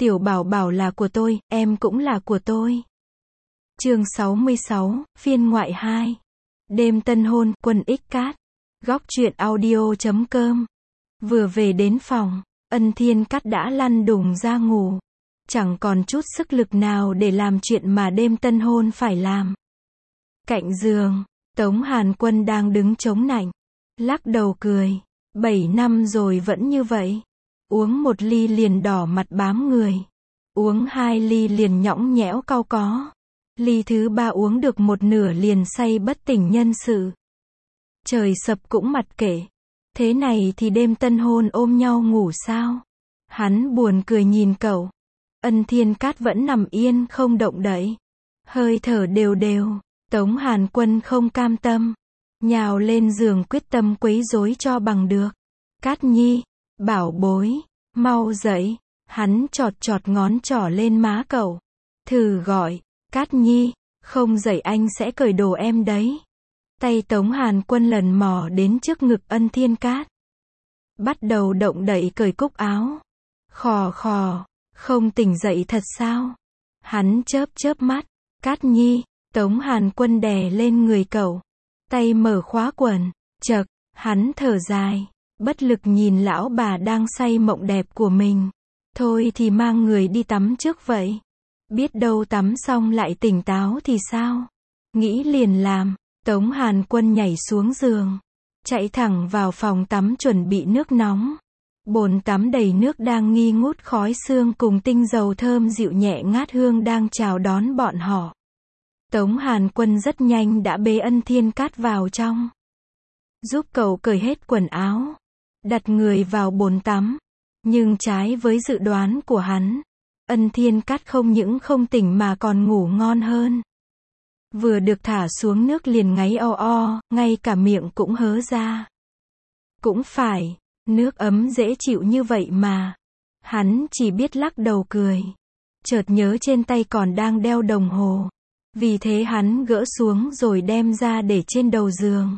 Tiểu bảo bảo là của tôi, em cũng là của tôi. Chương 66, phiên ngoại 2. Đêm tân hôn, Quân X Cát. Góc truyện audio.com. Vừa về đến phòng, Ân Thiên Cát đã lăn đùng ra ngủ. Chẳng còn chút sức lực nào để làm chuyện mà đêm tân hôn phải làm. Cạnh giường, Tống Hàn Quân đang đứng chống nạnh. Lắc đầu cười. 7 năm rồi vẫn như vậy. Uống 1 ly liền đỏ mặt bám người. Uống 2 ly liền nhõng nhẽo cau có. Ly thứ 3 uống được 1/2 liền say bất tỉnh nhân sự. Trời sập cũng mặc kệ. Thế này thì đêm tân hôn ôm nhau ngủ sao? Hắn buồn cười nhìn cậu. Ân Thiên Cát vẫn nằm yên không động đậy. Hơi thở đều đều. Tống Hàn Quân không cam tâm. Nhào lên giường quyết tâm quấy rối cho bằng được. Cát Nhi, bảo bối, mau dậy. Hắn chọt chọt ngón trỏ lên má cậu. Thử gọi, Cát Nhi, không dậy anh sẽ cởi đồ em đấy. Tay Tống Hàn Quân lần mò đến trước ngực Ân Thiên Cát. Bắt đầu động đậy cởi cúc áo. Khò khò, không tỉnh dậy thật sao? Hắn chớp chớp mắt. Cát Nhi, Tống Hàn Quân đè lên người cậu. Tay mở khóa quần. Chậc, hắn thở dài. Bất lực nhìn lão bà đang say mộng đẹp của mình. Thôi thì mang người đi tắm trước vậy. Biết đâu tắm xong lại tỉnh táo thì sao? Nghĩ liền làm. Tống Hàn Quân nhảy xuống giường. Chạy thẳng vào phòng tắm chuẩn bị nước nóng. Bồn tắm đầy nước đang nghi ngút khói sương cùng tinh dầu thơm dịu nhẹ ngát hương đang chào đón bọn họ. Tống Hàn Quân rất nhanh đã bế Ân Thiên Cát vào trong. Giúp cậu cởi hết quần áo. Đặt người vào bồn tắm. Nhưng trái với dự đoán của hắn, Ân Thiên Cát không những không tỉnh mà còn ngủ ngon hơn. Vừa được thả xuống nước liền ngáy o o, ngay cả miệng cũng hớ ra. Cũng phải, nước ấm dễ chịu như vậy mà. Hắn chỉ biết lắc đầu cười. Chợt nhớ trên tay còn đang đeo đồng hồ. Vì thế hắn gỡ xuống rồi đem ra để trên đầu giường.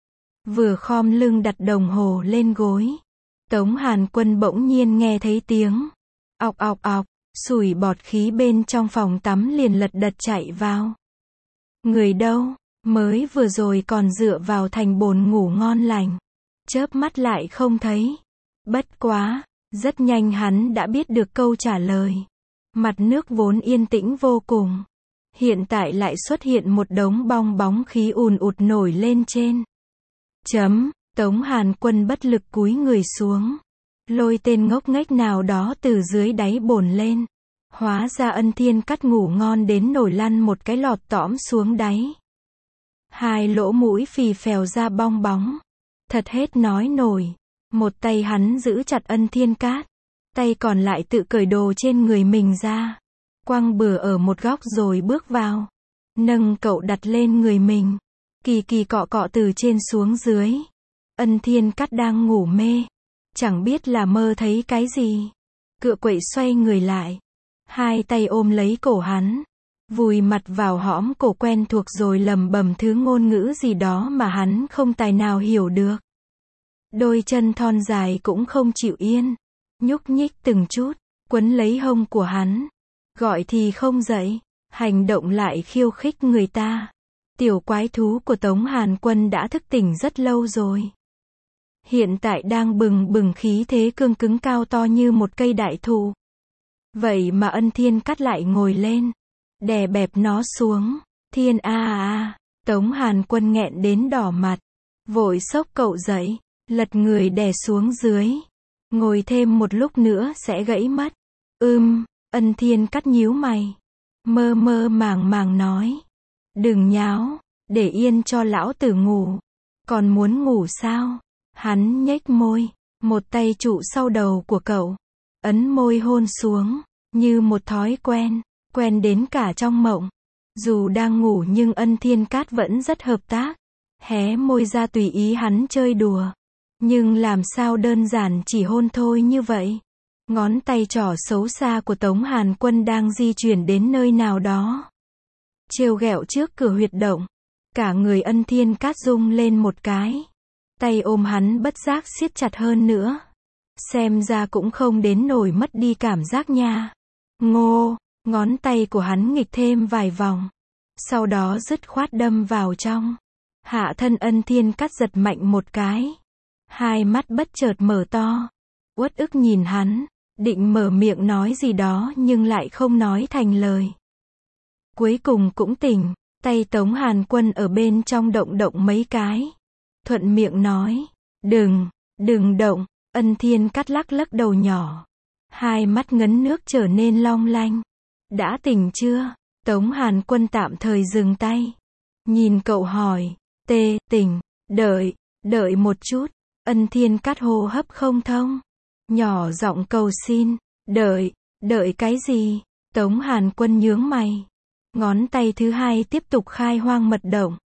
Vừa khom lưng đặt đồng hồ lên gối. Tống Hàn Quân bỗng nhiên nghe thấy tiếng ọc ọc ọc, sủi bọt khí bên trong phòng tắm liền lật đật chạy vào. Người đâu? Mới vừa rồi còn dựa vào thành bồn ngủ ngon lành. Chớp mắt lại không thấy. Bất quá, rất nhanh hắn đã biết được câu trả lời. Mặt nước vốn yên tĩnh vô cùng. Hiện tại lại xuất hiện một đống bong bóng khí ùn ụt nổi lên trên. Tống Hàn Quân bất lực cúi người xuống. Lôi tên ngốc nghếch nào đó từ dưới đáy bồn lên. Hóa ra Ân Thiên Cát ngủ ngon đến nổi lăn một cái lọt tõm xuống đáy. 2 lỗ mũi phì phèo ra bong bóng. Thật hết nói nổi. Một tay hắn giữ chặt Ân Thiên Cát. Tay còn lại tự cởi đồ trên người mình ra. Quăng bừa ở một góc rồi bước vào. Nâng cậu đặt lên người mình. Kỳ kỳ cọ cọ từ trên xuống dưới. Ân Thiên Cát đang ngủ mê. Chẳng biết là mơ thấy cái gì. Cựa quậy xoay người lại. 2 tay ôm lấy cổ hắn. Vùi mặt vào hõm cổ quen thuộc rồi lầm bầm thứ ngôn ngữ gì đó mà hắn không tài nào hiểu được. Đôi chân thon dài cũng không chịu yên. Nhúc nhích từng chút. Quấn lấy hông của hắn. Gọi thì không dậy. Hành động lại khiêu khích người ta. Tiểu quái thú của Tống Hàn Quân đã thức tỉnh rất lâu rồi. Hiện tại đang bừng bừng khí thế cương cứng cao to như một cây đại thụ. Vậy mà Ân Thiên Cát lại ngồi lên. Đè bẹp nó xuống. Thiên Tống Hàn Quân nghẹn đến đỏ mặt. Vội xốc cậu dậy. Lật người đè xuống dưới. Ngồi thêm một lúc nữa sẽ gãy mất. Ân Thiên Cát nhíu mày. Mơ mơ màng màng nói. Đừng nháo. Để yên cho lão tử ngủ. Còn muốn ngủ sao? Hắn nhếch môi. Một tay trụ sau đầu của cậu. Ấn môi hôn xuống. Như một thói quen. Quen đến cả trong mộng. Dù đang ngủ nhưng Ân Thiên Cát vẫn rất hợp tác. Hé môi ra tùy ý hắn chơi đùa. Nhưng làm sao đơn giản chỉ hôn thôi như vậy. Ngón tay trỏ xấu xa của Tống Hàn Quân đang di chuyển đến nơi nào đó. Trêu ghẹo trước cửa huyệt động. Cả người Ân Thiên Cát rung lên một cái. Tay ôm hắn bất giác siết chặt hơn nữa. Xem ra cũng không đến nổi mất đi cảm giác nha. Ngô, ngón tay của hắn nghịch thêm vài vòng. Sau đó dứt khoát đâm vào trong. Hạ thân Ân Thiên Cát giật mạnh một cái. Hai mắt bất chợt mở to. Uất ức nhìn hắn, định mở miệng nói gì đó nhưng lại không nói thành lời. Cuối cùng cũng tỉnh, tay Tống Hàn Quân ở bên trong động động mấy cái. Thuận miệng nói, đừng động. Ân Thiên Cát lắc lắc đầu nhỏ. Hai mắt ngấn nước trở nên long lanh. Đã tỉnh chưa? Tống Hàn Quân tạm thời dừng tay. Nhìn cậu hỏi, tỉnh, đợi một chút. Ân Thiên Cát hô hấp không thông. Nhỏ giọng cầu xin, đợi cái gì? Tống Hàn Quân nhướng mày. Ngón tay thứ hai tiếp tục khai hoang mật động.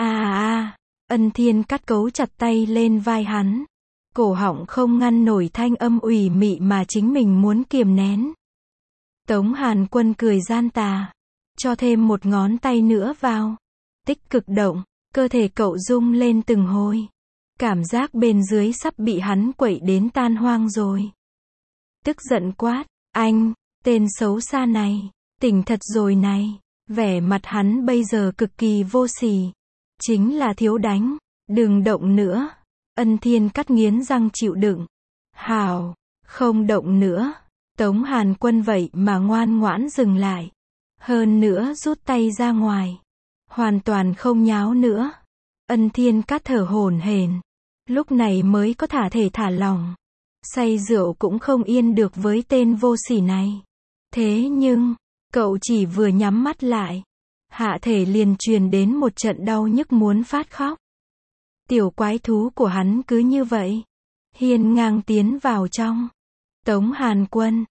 Ân Thiên Cát cấu chặt tay lên vai hắn. Cổ họng không ngăn nổi thanh âm ủy mị mà chính mình muốn kiềm nén. Tống Hàn Quân cười gian tà. Cho thêm một ngón tay nữa vào. Tích cực động, cơ thể cậu rung lên từng hồi. Cảm giác bên dưới sắp bị hắn quậy đến tan hoang rồi. Tức giận quát, anh, tên xấu xa này, tỉnh thật rồi này. Vẻ mặt hắn bây giờ cực kỳ vô sỉ. Chính là thiếu đánh, đừng động nữa. Ân Thiên Cát nghiến răng chịu đựng. Hảo, không động nữa. Tống Hàn Quân vậy mà ngoan ngoãn dừng lại. Hơn nữa rút tay ra ngoài. Hoàn toàn không nháo nữa. Ân Thiên Cát thở hổn hển. Lúc này mới có thể thả lỏng. Say rượu cũng không yên được với tên vô sỉ này. Thế nhưng, cậu chỉ vừa nhắm mắt lại. Hạ thể liền truyền đến một trận đau nhức muốn phát khóc. Tiểu quái thú của hắn cứ như vậy. Hiên ngang tiến vào trong. Tống Hàn Quân,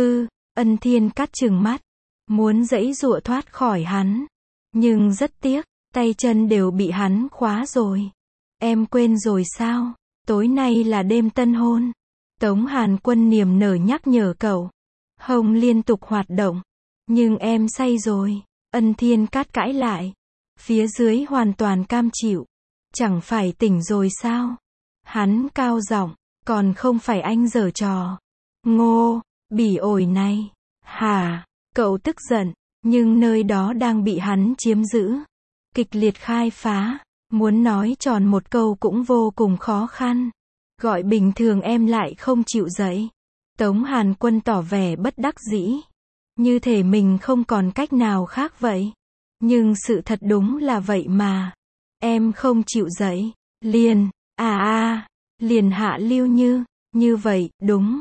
Ân Thiên Cát trừng mắt. Muốn giãy giụa thoát khỏi hắn. Nhưng rất tiếc, tay chân đều bị hắn khóa rồi. Em quên rồi sao? Tối nay là đêm tân hôn. Tống Hàn Quân niềm nở nhắc nhở cậu. Hông liên tục hoạt động. Nhưng em say rồi. Ân Thiên Cát cãi lại. Phía dưới hoàn toàn cam chịu. Chẳng phải tỉnh rồi sao? Hắn cao giọng, còn không phải anh giở trò. Ngô, bỉ ổi này. Hả? Cậu tức giận, nhưng nơi đó đang bị hắn chiếm giữ. Kịch liệt khai phá. Muốn nói tròn một câu cũng vô cùng khó khăn. Gọi bình thường em lại không chịu dậy. Tống Hàn Quân tỏ vẻ bất đắc dĩ. Như thể mình không còn cách nào khác vậy. Nhưng sự thật đúng là vậy mà. Em không chịu dậy. Liền, liền hạ lưu như vậy, đúng.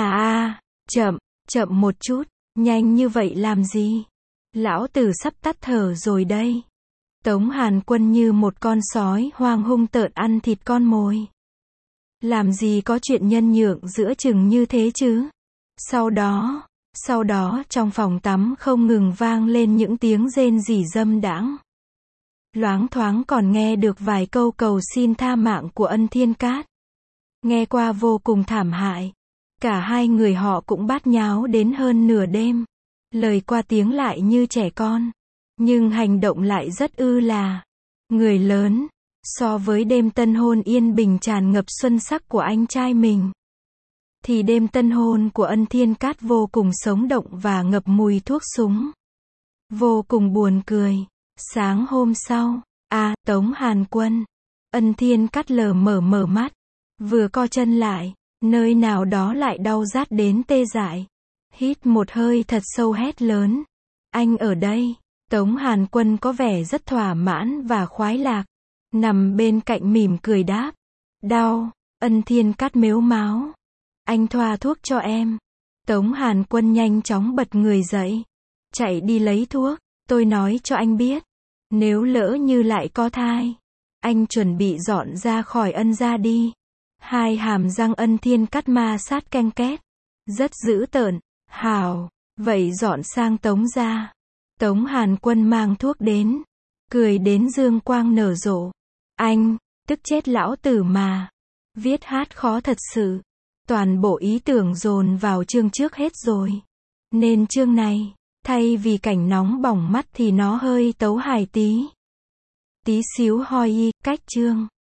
Chậm một chút. Nhanh như vậy làm gì? Lão tử sắp tắt thở rồi đây. Tống Hàn Quân như một con sói hoang hung tợn ăn thịt con mồi. Làm gì có chuyện nhân nhượng giữa chừng như thế chứ? Sau đó trong phòng tắm không ngừng vang lên những tiếng rên rỉ dâm đãng. Loáng thoáng còn nghe được vài câu cầu xin tha mạng của Ân Thiên Cát. Nghe qua vô cùng thảm hại. Cả hai người họ cũng bát nháo đến hơn nửa đêm. Lời qua tiếng lại như trẻ con. Nhưng hành động lại rất là người lớn. So với đêm tân hôn yên bình tràn ngập xuân sắc của anh trai mình, thì đêm tân hôn của Ân Thiên Cát vô cùng sống động và ngập mùi thuốc súng. Vô cùng buồn cười. Sáng hôm sau, Tống Hàn Quân. Ân Thiên Cát lờ mở mắt. Vừa co chân lại, nơi nào đó lại đau rát đến tê dại. Hít một hơi thật sâu hét lớn. Anh ở đây. Tống Hàn Quân có vẻ rất thỏa mãn và khoái lạc. Nằm bên cạnh mỉm cười đáp. Đau. Ân Thiên Cát mếu máo. Anh thoa thuốc cho em. Tống Hàn Quân nhanh chóng bật người dậy. Chạy đi lấy thuốc. Tôi nói cho anh biết. Nếu lỡ như lại có thai, anh chuẩn bị dọn ra khỏi Ân gia đi. Hai hàm răng Ân Thiên Cát ma sát ken két. Rất dữ tợn. Hảo. Vậy dọn sang Tống gia. Tống Hàn Quân mang thuốc đến. Cười đến dương quang nở rộ. Anh, tức chết lão tử mà. Viết hát khó thật sự. Toàn bộ ý tưởng dồn vào chương trước hết rồi. Nên chương này, thay vì cảnh nóng bỏng mắt thì nó hơi tấu hài tí. Tí xíu hoi y, cách chương.